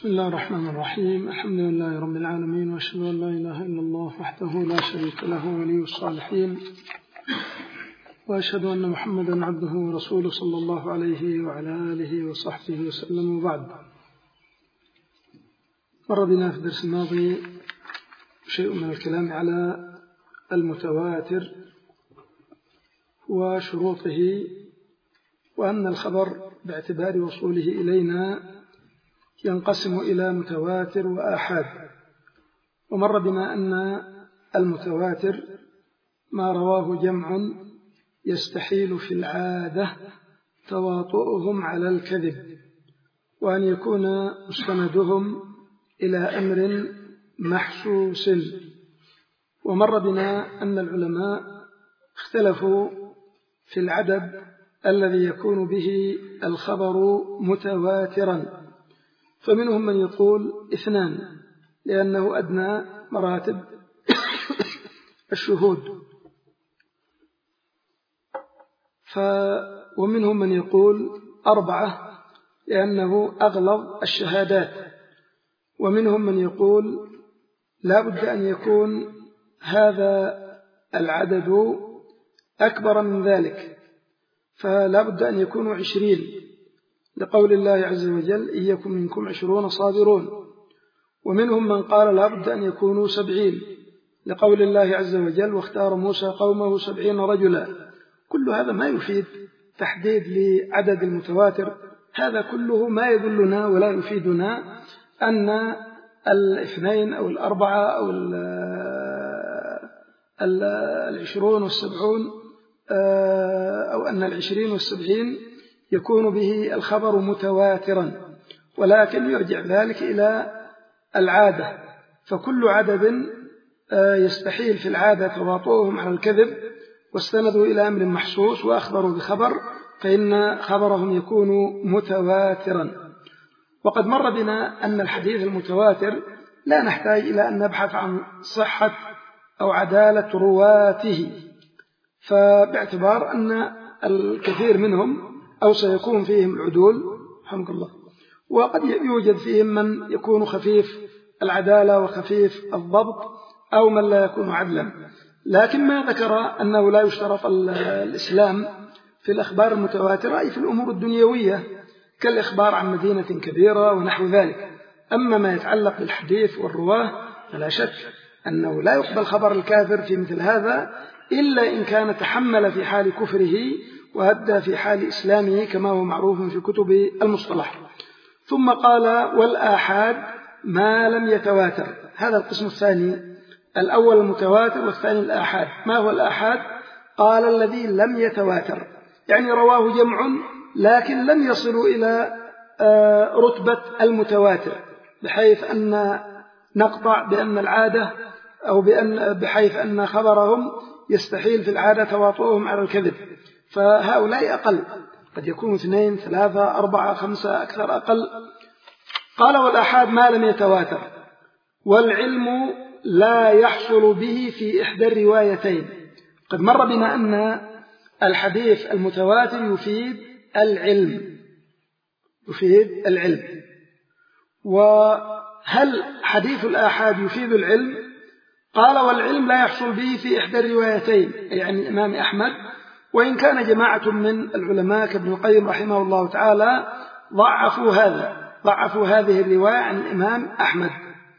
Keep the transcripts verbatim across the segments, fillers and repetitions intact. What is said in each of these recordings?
بسم الله الرحمن الرحيم. الحمد لله رب العالمين، وأشهد أن لا إله إلا الله وحده لا شريك له ولي الصالحين، وأشهد أن محمدا عبده ورسوله صلى الله عليه وعلى آله وصحبه وسلم. وبعد، مر بنا في الدرس الماضي شيء من الكلام على المتواتر وشروطه، وأن الخبر باعتبار وصوله إلينا ينقسم إلى متواتر وآحاد. ومر بنا أن المتواتر ما رواه جمع يستحيل في العادة تواطؤهم على الكذب، وأن يكون مستندهم إلى أمر محسوس. ومر بنا أن العلماء اختلفوا في العدد الذي يكون به الخبر متواترا، فمنهم من يقول اثنان لأنه أدنى مراتب الشهود، ف ومنهم من يقول أربعة لأنه أغلظ الشهادات، ومنهم من يقول لا بد أن يكون هذا العدد أكبر من ذلك، فلا بد أن يكونوا عشرين، لقول الله عز وجل إن يكن منكم عشرون صابرون. ومنهم من قال لا بد أن يكونوا سبعين، لقول الله عز وجل واختار موسى قومه سبعين رجلا. كل هذا ما يفيد تحديد لعدد المتواتر، هذا كله ما يدلنا ولا يفيدنا أن الاثنين أو الأربعة أو العشرون والسبعون أو أن العشرين والسبعين يكون به الخبر متواترا، ولكن يرجع ذلك إلى العادة، فكل عدد يستحيل في العادة تواطؤهم على الكذب واستندوا إلى أمر محسوس وأخبروا بخبر، فإن خبرهم يكون متواترا. وقد مر بنا أن الحديث المتواتر لا نحتاج إلى أن نبحث عن صحة أو عدالة رواته، فباعتبار أن الكثير منهم أو سيكون فيهم العدول رحمك الله، وقد يوجد فيهم من يكون خفيف العدالة وخفيف الضبط أو من لا يكون عدلا، لكن ما ذكر أنه لا يشترط الإسلام في الأخبار المتواترة أي في الأمور الدنيوية كالإخبار عن مدينة كبيرة ونحو ذلك. أما ما يتعلق بالحديث والرواه فلا شك أنه لا يقبل خبر الكافر في مثل هذا إلا إن كان تحمل في حال كفره وأدى في حال إسلامه كما هو معروف في كتب المصطلح. ثم قال والآحاد ما لم يتواتر، هذا القسم الثاني، الأول المتواتر والثاني الآحاد. ما هو الآحاد؟ قال الذي لم يتواتر، يعني رواه جمع لكن لم يصلوا إلى رتبة المتواتر بحيث أن نقطع بأن العادة أو بأن بحيث أن خبرهم يستحيل في العادة تواطؤهم على الكذب، فهؤلاء أقل، قد يكون اثنين ثلاثة أربعة خمسة أكثر أقل. قال والآحاد ما لم يتواتر، والعلم لا يحصل به في إحدى الروايتين. قد مر بنا أن الحديث المتواتر يفيد العلم، يفيد العلم. وهل حديث الآحاد يفيد العلم؟ قال والعلم لا يحصل به في إحدى الروايتين، يعني الإمام أحمد، وإن كان جماعة من العلماء كابن القيم رحمه الله تعالى ضعفوا هذا، ضعفوا هذه الرواية عن الإمام أحمد.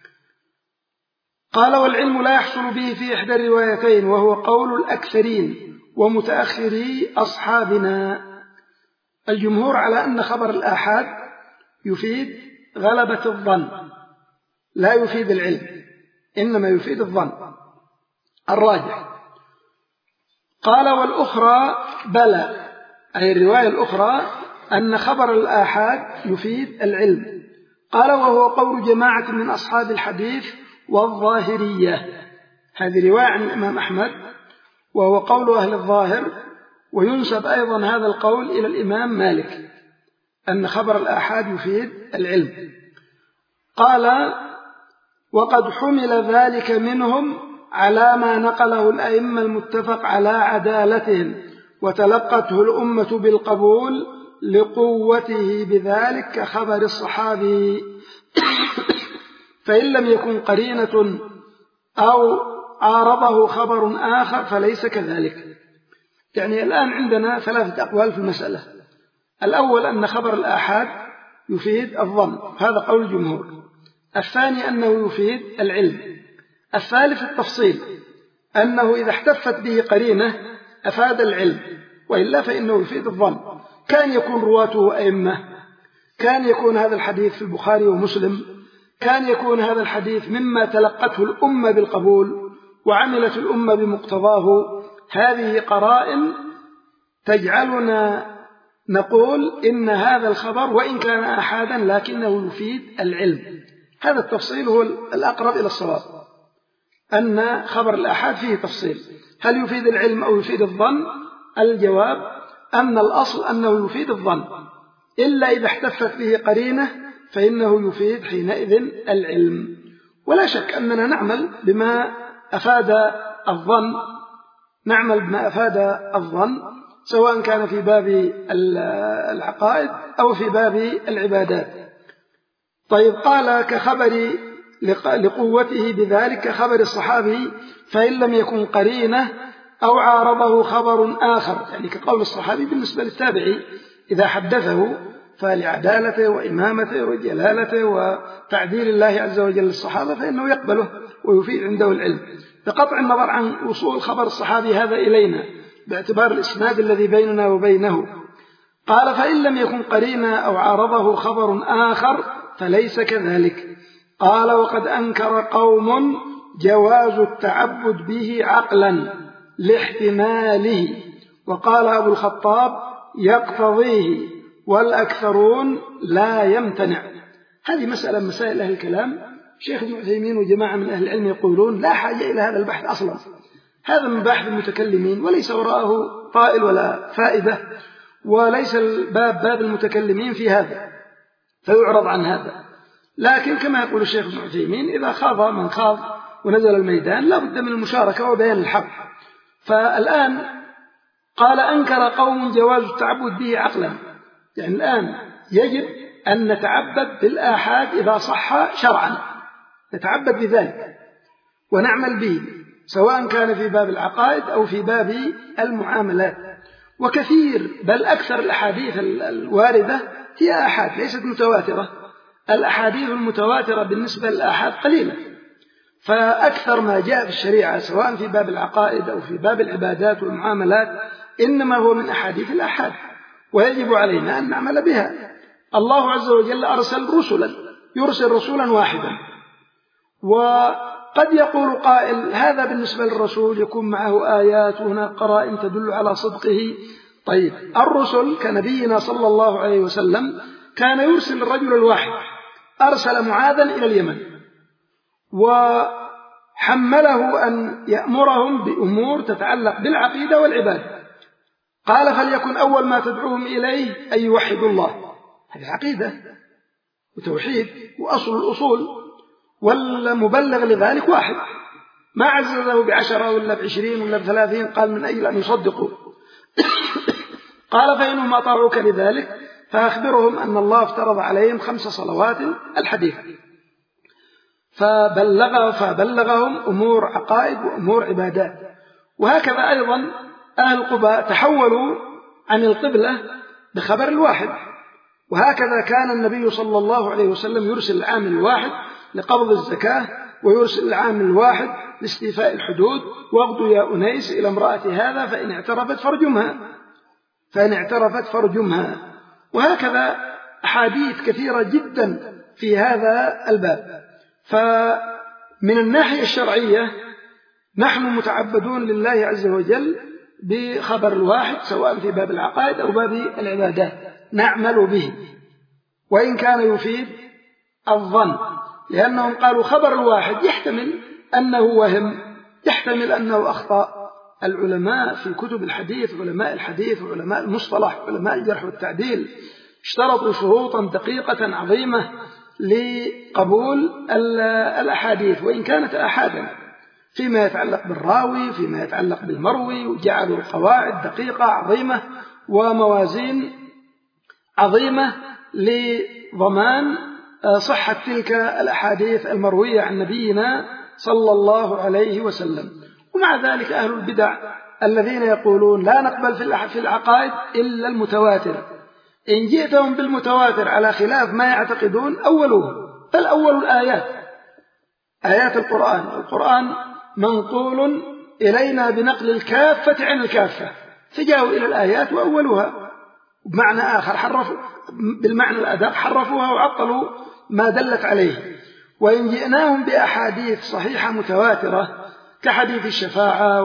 قال والعلم لا يحصل به في إحدى الروايتين، وهو قول الأكثرين ومتأخري أصحابنا. الجمهور على أن خبر الآحاد يفيد غلبة الظن لا يفيد العلم، إنما يفيد الظن الراجح. قال والأخرى بلى، أي الرواية الأخرى أن خبر الآحاد يفيد العلم. قال وهو قول جماعة من أصحاب الحديث والظاهرية، هذه رواية عن الإمام أحمد وهو قول أهل الظاهر، وينسب أيضا هذا القول إلى الإمام مالك أن خبر الآحاد يفيد العلم. قال وقد حمل ذلك منهم على ما نقله الأئمة المتفق على عدالتهم وتلقته الأمة بالقبول لقوته بذلك كخبر الصحابي. فإن لم يكن قرينة أو عارضه خبر آخر فليس كذلك. يعني الآن عندنا ثلاثة أقوال في المسألة. الأول أن خبر الآحاد يفيد الظن، هذا قول الجمهور. الثاني أنه يفيد العلم. الثالث التفصيل، أنه إذا احتفت به قرينة أفاد العلم، وإلا فإنه يفيد الظن. كان يكون رواته أئمة، كان يكون هذا الحديث في البخاري ومسلم، كان يكون هذا الحديث مما تلقته الأمة بالقبول وعملت الأمة بمقتضاه. هذه قرائن تجعلنا نقول إن هذا الخبر وإن كان آحادا لكنه يفيد العلم. هذا التفصيل هو الأقرب إلى الصواب، أن خبر الآحاد فيه تفصيل، هل يفيد العلم أو يفيد الظن؟ الجواب أن الأصل أنه يفيد الظن، إلا إذا احتفت به قرينة فإنه يفيد حينئذ العلم. ولا شك أننا نعمل بما أفاد الظن، نعمل بما أفاد الظن سواء كان في باب العقائد أو في باب العبادات. طيب، قال كخبر لقوته بذلك كخبر الصحابي، فإن لم يكن قرينة أو عارضه خبر آخر، يعني كقول الصحابي بالنسبة للتابعي إذا حدثه فلعدالته وإمامته وجلالته وتعديل الله عز وجل للصحابة فإنه يقبله ويفيد عنده العلم، بقطع النظر عن وصول خبر الصحابي هذا إلينا باعتبار الإسناد الذي بيننا وبينه. قال فإن لم يكن قرينة أو عارضه خبر آخر فليس كذلك. قال وقد أنكر قوم جواز التعبد به عقلا لاحتماله، وقال أبو الخطاب يقتضيه والأكثرون لا يمتنع. هذه مسألة مسائل أهل الكلام. شيخ ابن عثيمين وجماعة من أهل العلم يقولون لا حاجة إلى هذا البحث أصلا، هذا من بحث المتكلمين وليس وراءه طائل ولا فائدة، وليس الباب باب المتكلمين في هذا فيعرض عن هذا. لكن كما يقول الشيخ ابن عثيمين إذا خاض من خاض ونزل الميدان لا بد من المشاركة وبيان الحق. فالآن قال أنكر قوم جواز التعبد به عقلا، يعني الآن يجب أن نتعبد بالآحاد إذا صح شرعا، نتعبد بذلك ونعمل به سواء كان في باب العقائد أو في باب المعاملات. وكثير بل أكثر الأحاديث الواردة هي آحاد ليست متواترة. الأحاديث المتواترة بالنسبة للآحاد قليلة، فأكثر ما جاء في الشريعة سواء في باب العقائد أو في باب العبادات والمعاملات إنما هو من أحاديث الآحاد، ويجب علينا أن نعمل بها. الله عز وجل أرسل رسلا، يرسل رسولا واحدا، وقد يقول قائل هذا بالنسبة للرسول يكون معه آيات وهناك قرائن تدل على صدقه. طيب، الرسل كنبينا صلى الله عليه وسلم كان يرسل الرجل الواحد، أرسل معاذا إلى اليمن وحمله أن يأمرهم بأمور تتعلق بالعقيدة والعبادة. قال فليكن أول ما تدعوهم إليه أن يوحدوا الله، هذه عقيدة وتوحيد وأصل الأصول، والمبلغ لذلك واحد، ما عززه بعشرة ولا بعشرين ولا بثلاثين، قال من أجل أن يصدقوا. قال فإنهم أطاعوك لذلك فأخبرهم أن الله افترض عليهم خمس صلوات الحديث، فبلغ فبلغهم أمور عقائد وأمور عبادات. وهكذا أيضا أهل قباء تحولوا عن القبلة بخبر الواحد، وهكذا كان النبي صلى الله عليه وسلم يرسل العامل الواحد لقبض الزكاة، ويرسل العامل الواحد لاستيفاء الحدود، واغدوا يا أنيس إلى امرأة هذا فإن اعترفت فرجمها فإن اعترفت فرجمها. وهكذا أحاديث كثيرة جدا في هذا الباب. فمن الناحية الشرعية نحن متعبدون لله عز وجل بخبر الواحد سواء في باب العقائد أو باب العبادات، نعمل به وإن كان يفيد الظن، لأنهم قالوا خبر الواحد يحتمل أنه وهم، يحتمل أنه أخطأ. العلماء في كتب الحديث، علماء الحديث وعلماء المصطلح علماء الجرح والتعديل، اشترطوا شروطا دقيقة عظيمة لقبول الأحاديث وإن كانت أحادا، فيما يتعلق بالراوي، فيما يتعلق بالمروي، وجعلوا قواعد دقيقة عظيمة وموازين عظيمة لضمان صحة تلك الأحاديث المروية عن نبينا صلى الله عليه وسلم. ومع ذلك أهل البدع الذين يقولون لا نقبل في العقائد إلا المتواتر، إن جئتهم بالمتواتر على خلاف ما يعتقدون أولوه، بل أول الآيات آيات القرآن. القرآن منقول إلينا بنقل الكافة عن الكافة، فجاءوا إلى الآيات وأولوها بمعنى آخر، حرفوا بالمعنى الأدق، حرفوها وعطلوا ما دلت عليه. وإن جئناهم بأحاديث صحيحة متواترة كحديث الشفاعة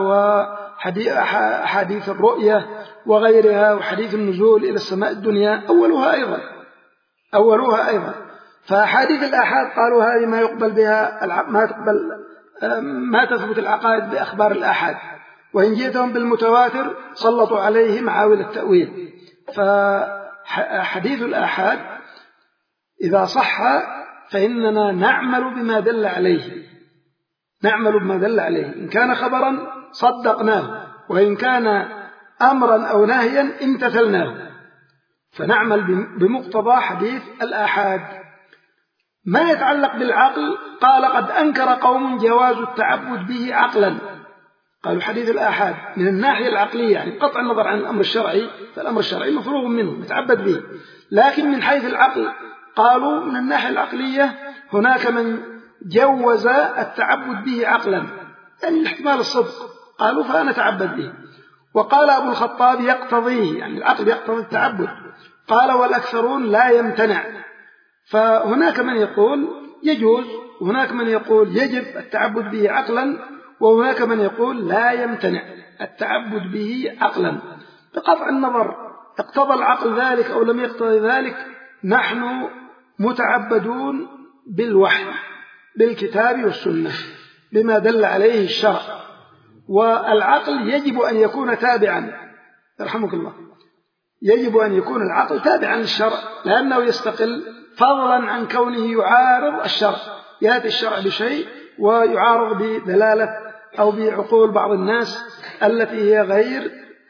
وحديث الرؤية وغيرها وحديث النزول إلى السماء الدنيا، أولوها أيضا أولوها أيضا فحديث الآحاد قالوا هذه ما يقبل بها ما تقبل ما تثبت العقائد بأخبار الآحاد. وإن جئتهم بالمتواتر سلطوا عليه معاول التأويل. فحديث الآحاد إذا صح فإننا نعمل بما دل عليه نعمل بما دل عليه إن كان خبرا صدقناه، وإن كان أمرا أو نهيا امتثلناه، فنعمل بمقتضى حديث الآحاد. ما يتعلق بالعقل قال قد أنكر قوم جواز التعبد به عقلا. قالوا حديث الآحاد من الناحية العقلية، يعني بقطع النظر عن الأمر الشرعي، فالأمر الشرعي مفروغ منه نتعبد به، لكن من حيث العقل قالوا من الناحية العقلية هناك من جوز التعبد به عقلا، يعني الاحتمال الصدق، قالوا فنتعبد به. وقال أبو الخطاب يقتضيه، يعني العقل يقتضي التعبد. قال والأكثرون لا يمتنع. فهناك من يقول يجوز، وهناك من يقول يجب التعبد به عقلا، وهناك من يقول لا يمتنع التعبد به عقلا. بقطع النظر اقتضى العقل ذلك أو لم يقتضي ذلك، نحن متعبدون بالوحي بالكتاب والسنة بما دل عليه الشرع. والعقل يجب أن يكون تابعا، يرحمك الله، يجب أن يكون العقل تابعا للشرع، لأنه يستقل فضلا عن كونه يعارض الشرع. يأتي الشرع بشيء ويعارض بدلالة أو بعقول بعض الناس التي هي غير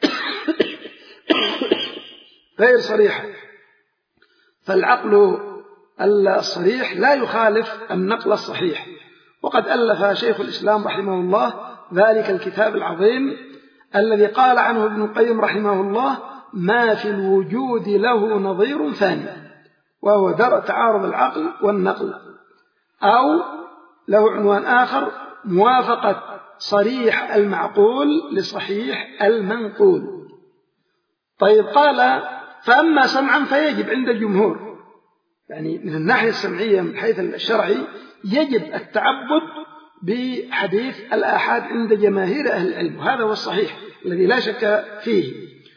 غير صريحة. فالعقل الصريح لا يخالف النقل الصحيح. وقد ألف شيخ الإسلام رحمه الله ذلك الكتاب العظيم الذي قال عنه ابن القيم رحمه الله ما في الوجود له نظير ثاني، وهو درء تعارض العقل والنقل، أو له عنوان آخر موافقة صريح المعقول لصحيح المنقول. طيب قال فأما سمعا فيجب عند الجمهور، يعني من الناحية السمعية من حيث الشرعي يجب التعبد بحديث الآحاد عند جماهير أهل العلم، وهذا هو الصحيح الذي لا شك فيه.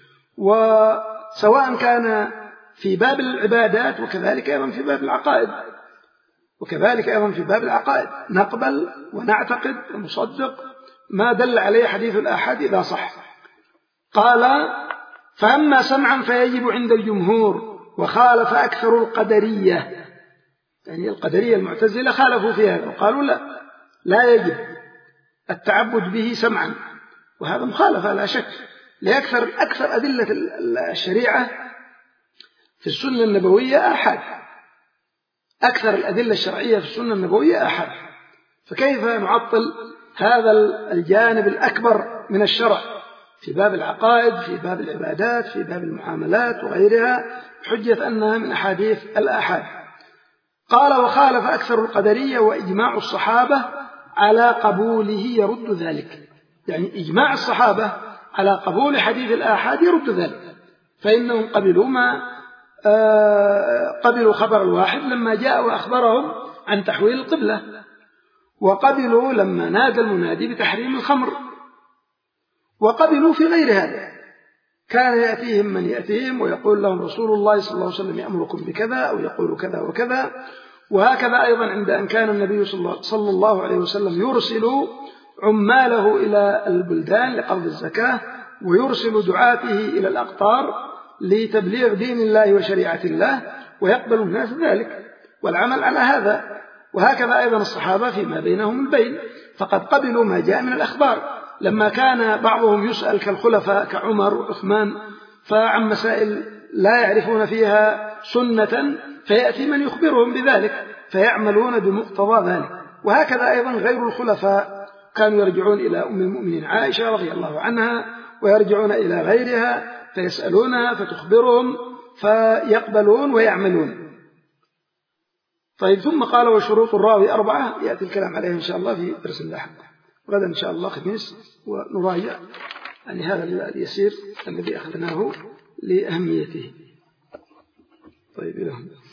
وسواء كان في باب العبادات وكذلك أيضا في باب العقائد وكذلك أيضا في باب العقائد نقبل ونعتقد ونصدق ما دل عليه حديث الآحاد إذا صح. قال فأما سمعا فيجب عند الجمهور، وخالف أكثر القدرية، يعني القدرية المعتزلة خالفوا في هذا وقالوا لا لا يجب التعبد به سمعا، وهذا مخالفة لا شك لأكثر أكثر أدلة الشريعة في السنة النبوية آحاد، أكثر الأدلة الشرعية في السنة النبوية آحاد، فكيف نعطل هذا الجانب الأكبر من الشرع في باب العقائد في باب العبادات في باب المعاملات وغيرها حجة أنها من أحاديث الآحاد. قال وخالف أكثر القدرية وإجماع الصحابة على قبوله يرد ذلك، يعني إجماع الصحابة على قبول حديث الآحاد يرد ذلك، فإنهم قبلوا ما قبلوا خبر الواحد لما جاء وأخبرهم عن تحويل القبلة، وقبلوا لما نادى المنادي بتحريم الخمر، وقبلوا في غير هذا. كان يأتيهم من يأتيهم ويقول لهم رسول الله صلى الله عليه وسلم يأمركم بكذا أو يقول كذا وكذا. وهكذا أيضا عند أن كان النبي صلى الله عليه وسلم يرسل عماله إلى البلدان لقبض الزكاة، ويرسل دعاته إلى الأقطار لتبليغ دين الله وشريعة الله، ويقبل الناس ذلك والعمل على هذا. وهكذا أيضا الصحابة فيما بينهم البين، فقد قبلوا ما جاء من الأخبار. لما كان بعضهم يسأل كالخلفاء كعمر وعثمان فعن مسائل لا يعرفون فيها سنة فيأتي من يخبرهم بذلك فيعملون بمقتضى ذلك. وهكذا أيضا غير الخلفاء كانوا يرجعون إلى أم المؤمنين عائشة رضي الله عنها ويرجعون إلى غيرها فيسألونها فتخبرهم فيقبلون ويعملون. طيب ثم قال وشروط الراوي أربعة يأتي الكلام عليها إن شاء الله في درس لاحق غدا إن شاء الله خميس ونراجع يعني هذا اليسير الذي أخذناه لأهميته. طيب إلى هنا.